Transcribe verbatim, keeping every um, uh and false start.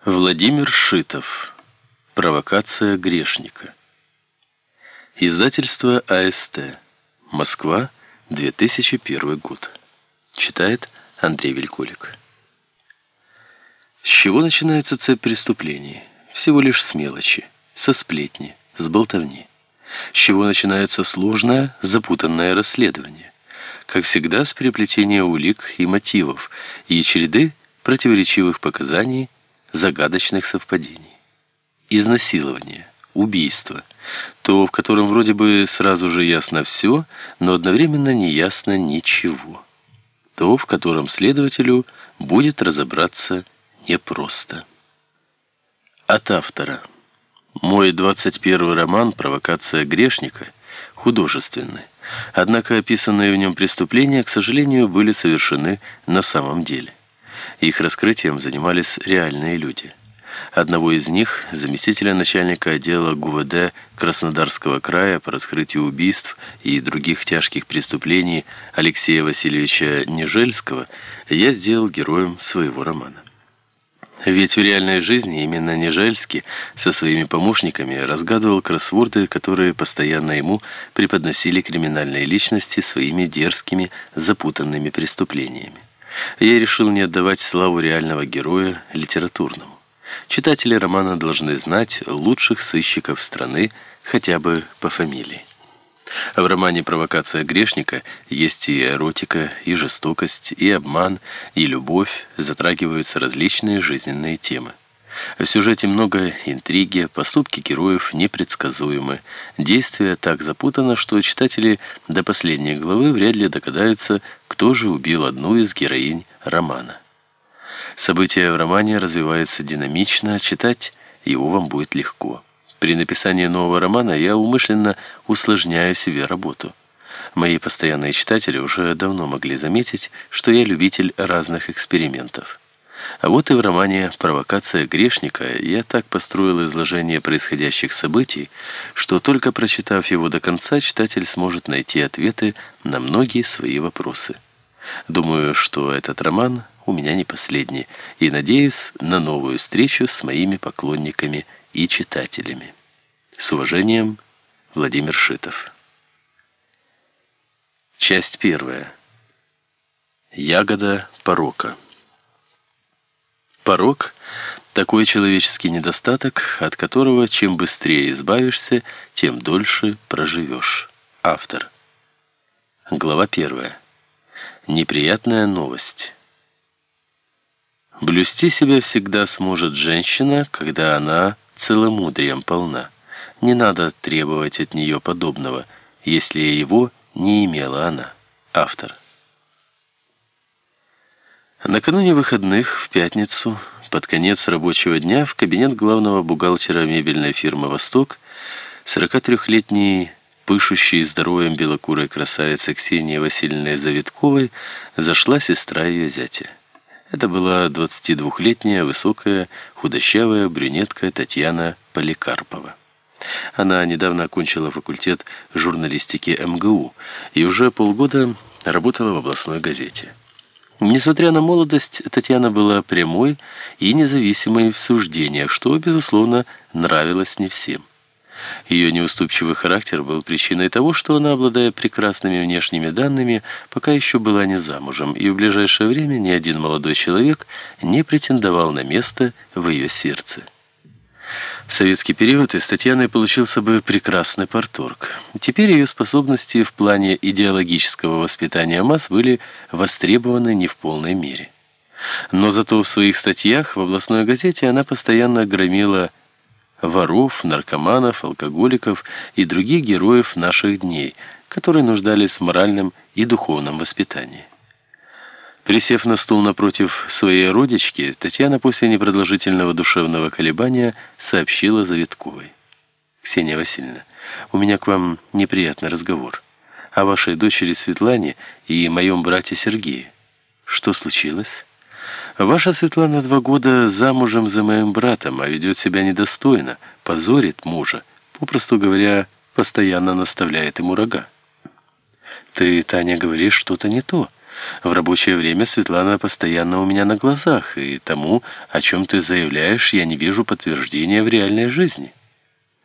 Владимир Шитов. Провокация грешника. Издательство АСТ. Москва, две тысячи первый год. Читает Андрей Вельколик. С чего начинается цепь преступлений? Всего лишь с мелочи, со сплетни, с болтовни. С чего начинается сложное, запутанное расследование? Как всегда, с переплетения улик и мотивов и череды противоречивых показаний, загадочных совпадений. Изнасилование, убийство, то, в котором вроде бы сразу же ясно все, но одновременно не ясно ничего. То, в котором следователю будет разобраться непросто. От автора. Мой двадцать первый роман «Провокация грешника» художественный, однако описанные в нем преступления, к сожалению, были совершены на самом деле. Их раскрытием занимались реальные люди. Одного из них, заместителя начальника отдела ГУВД Краснодарского края по раскрытию убийств и других тяжких преступлений Алексея Васильевича Нежельского, я сделал героем своего романа. Ведь в реальной жизни именно Нежельский со своими помощниками разгадывал кроссворды, которые постоянно ему преподносили криминальные личности своими дерзкими, запутанными преступлениями. Я решил не отдавать славу реального героя литературному. Читатели романа должны знать лучших сыщиков страны хотя бы по фамилии. В романе «Провокация грешника» есть и эротика, и жестокость, и обман, и любовь, затрагиваются различные жизненные темы. В сюжете много интриги, поступки героев непредсказуемы, действие так запутано, что читатели до последней главы вряд ли догадаются, кто же убил одну из героинь романа. События в романе развиваются динамично, читать его вам будет легко. При написании нового романа я умышленно усложняю себе работу. Мои постоянные читатели уже давно могли заметить, что я любитель разных экспериментов. А вот и в романе «Провокация грешника» я так построил изложение происходящих событий, что только прочитав его до конца, читатель сможет найти ответы на многие свои вопросы. Думаю, что этот роман у меня не последний, и надеюсь на новую встречу с моими поклонниками и читателями. С уважением, Владимир Шитов. Часть первая. Ягода порока. Порок – такой человеческий недостаток, от которого чем быстрее избавишься, тем дольше проживешь. Автор. Глава первая. Неприятная новость. Блюсти себя всегда сможет женщина, когда она целомудрием полна. Не надо требовать от нее подобного, если его не имела она. Автор. Накануне выходных, в пятницу, под конец рабочего дня, в кабинет главного бухгалтера мебельной фирмы «Восток» сорокатрёхлетней, пышущей здоровьем белокурой красавицы Ксении Васильевны Завитковой зашла сестра ее зятя. Это была двадцатидвухлетняя, высокая, худощавая брюнетка Татьяна Поликарпова. Она недавно окончила факультет журналистики эм гэ у и уже полгода работала в областной газете. Несмотря на молодость, Татьяна была прямой и независимой в суждениях, что, безусловно, нравилось не всем. Ее неуступчивый характер был причиной того, что она, обладая прекрасными внешними данными, пока еще была не замужем, и в ближайшее время ни один молодой человек не претендовал на место в ее сердце. В советский период из Татьяны получился бы прекрасный парторг. Теперь ее способности в плане идеологического воспитания масс были востребованы не в полной мере. Но зато в своих статьях в областной газете она постоянно громила воров, наркоманов, алкоголиков и других героев наших дней, которые нуждались в моральном и духовном воспитании. Присев на стул напротив своей родички, Татьяна после непродолжительного душевного колебания сообщила Завитковой. «Ксения Васильевна, у меня к вам неприятный разговор. О вашей дочери Светлане и моем брате Сергее. Что случилось? Ваша Светлана два года замужем за моим братом, а ведет себя недостойно, позорит мужа, попросту говоря, постоянно наставляет ему рога». «Ты, Таня, говоришь что-то не то. В рабочее время Светлана постоянно у меня на глазах, и тому, о чем ты заявляешь, я не вижу подтверждения в реальной жизни.